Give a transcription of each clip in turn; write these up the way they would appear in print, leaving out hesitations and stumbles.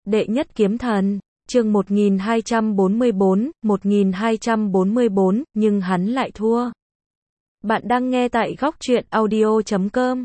Đệ nhất kiếm thần, chương 1244, nhưng hắn lại thua. Bạn đang nghe tại góc truyện audio.com.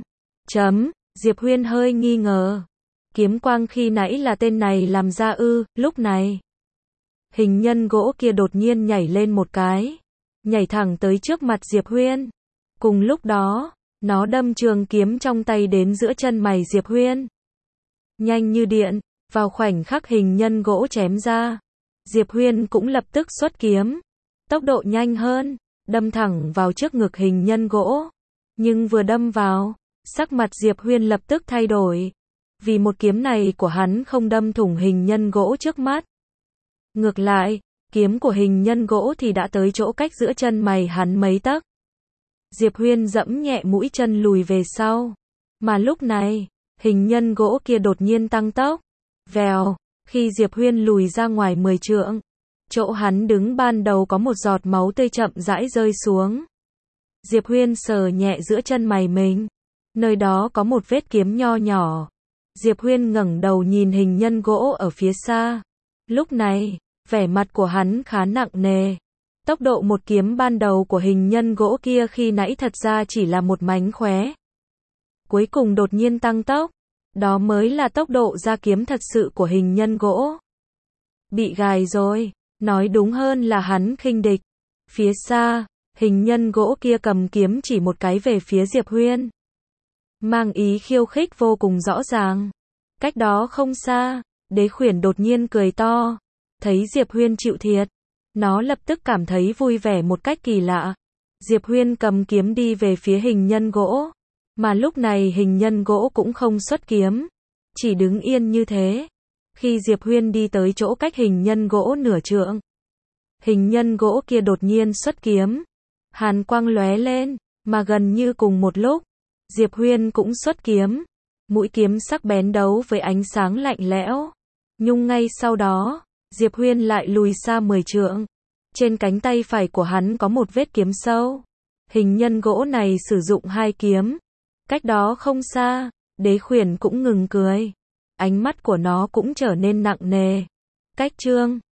Diệp Huyên hơi nghi ngờ. Kiếm quang khi nãy là tên này làm ra ư? Lúc này, hình nhân gỗ kia đột nhiên nhảy lên một cái, nhảy thẳng tới trước mặt Diệp Huyên. Cùng lúc đó, nó đâm trường kiếm trong tay đến giữa chân mày Diệp Huyên. Nhanh như điện, vào khoảnh khắc hình nhân gỗ chém ra, Diệp Huyên cũng lập tức xuất kiếm. Tốc độ nhanh hơn, đâm thẳng vào trước ngực hình nhân gỗ. Nhưng vừa đâm vào, sắc mặt Diệp Huyên lập tức thay đổi. Vì một kiếm này của hắn không đâm thủng hình nhân gỗ trước mắt. Ngược lại, kiếm của hình nhân gỗ thì đã tới chỗ cách giữa chân mày hắn mấy tấc. Diệp Huyên giẫm nhẹ mũi chân lùi về sau. Mà lúc này, hình nhân gỗ kia đột nhiên tăng tốc. Vèo, khi Diệp Huyên lùi ra ngoài 10 trượng, chỗ hắn đứng ban đầu có một giọt máu tươi chậm rãi rơi xuống. Diệp Huyên sờ nhẹ giữa chân mày mình. Nơi đó có một vết kiếm nho nhỏ. Diệp Huyên ngẩng đầu nhìn hình nhân gỗ ở phía xa. Lúc này, vẻ mặt của hắn khá nặng nề. Tốc độ một kiếm ban đầu của hình nhân gỗ kia khi nãy thật ra chỉ là một mánh khóe. Cuối cùng đột nhiên tăng tốc. Đó mới là tốc độ ra kiếm thật sự của hình nhân gỗ. Bị gài rồi, nói đúng hơn là hắn khinh địch. Phía xa, hình nhân gỗ kia cầm kiếm chỉ một cái về phía Diệp Huyên. Mang ý khiêu khích vô cùng rõ ràng. Cách đó không xa, Đế Khuyển đột nhiên cười to. Thấy Diệp Huyên chịu thiệt, nó lập tức cảm thấy vui vẻ một cách kỳ lạ. Diệp Huyên cầm kiếm đi về phía hình nhân gỗ. Mà lúc này hình nhân gỗ cũng không xuất kiếm, chỉ đứng yên như thế. Khi Diệp Huyên đi tới chỗ cách hình nhân gỗ nửa trượng, hình nhân gỗ kia đột nhiên xuất kiếm. Hàn quang lóe lên, mà gần như cùng một lúc, Diệp Huyên cũng xuất kiếm. Mũi kiếm sắc bén đấu với ánh sáng lạnh lẽo. Nhưng ngay sau đó, Diệp Huyên lại lùi xa 10 trượng. Trên cánh tay phải của hắn có một vết kiếm sâu. Hình nhân gỗ này sử dụng 2 kiếm. Cách đó không xa, Đế Khuyển cũng ngừng cười. Ánh mắt của nó cũng trở nên nặng nề. Cách chương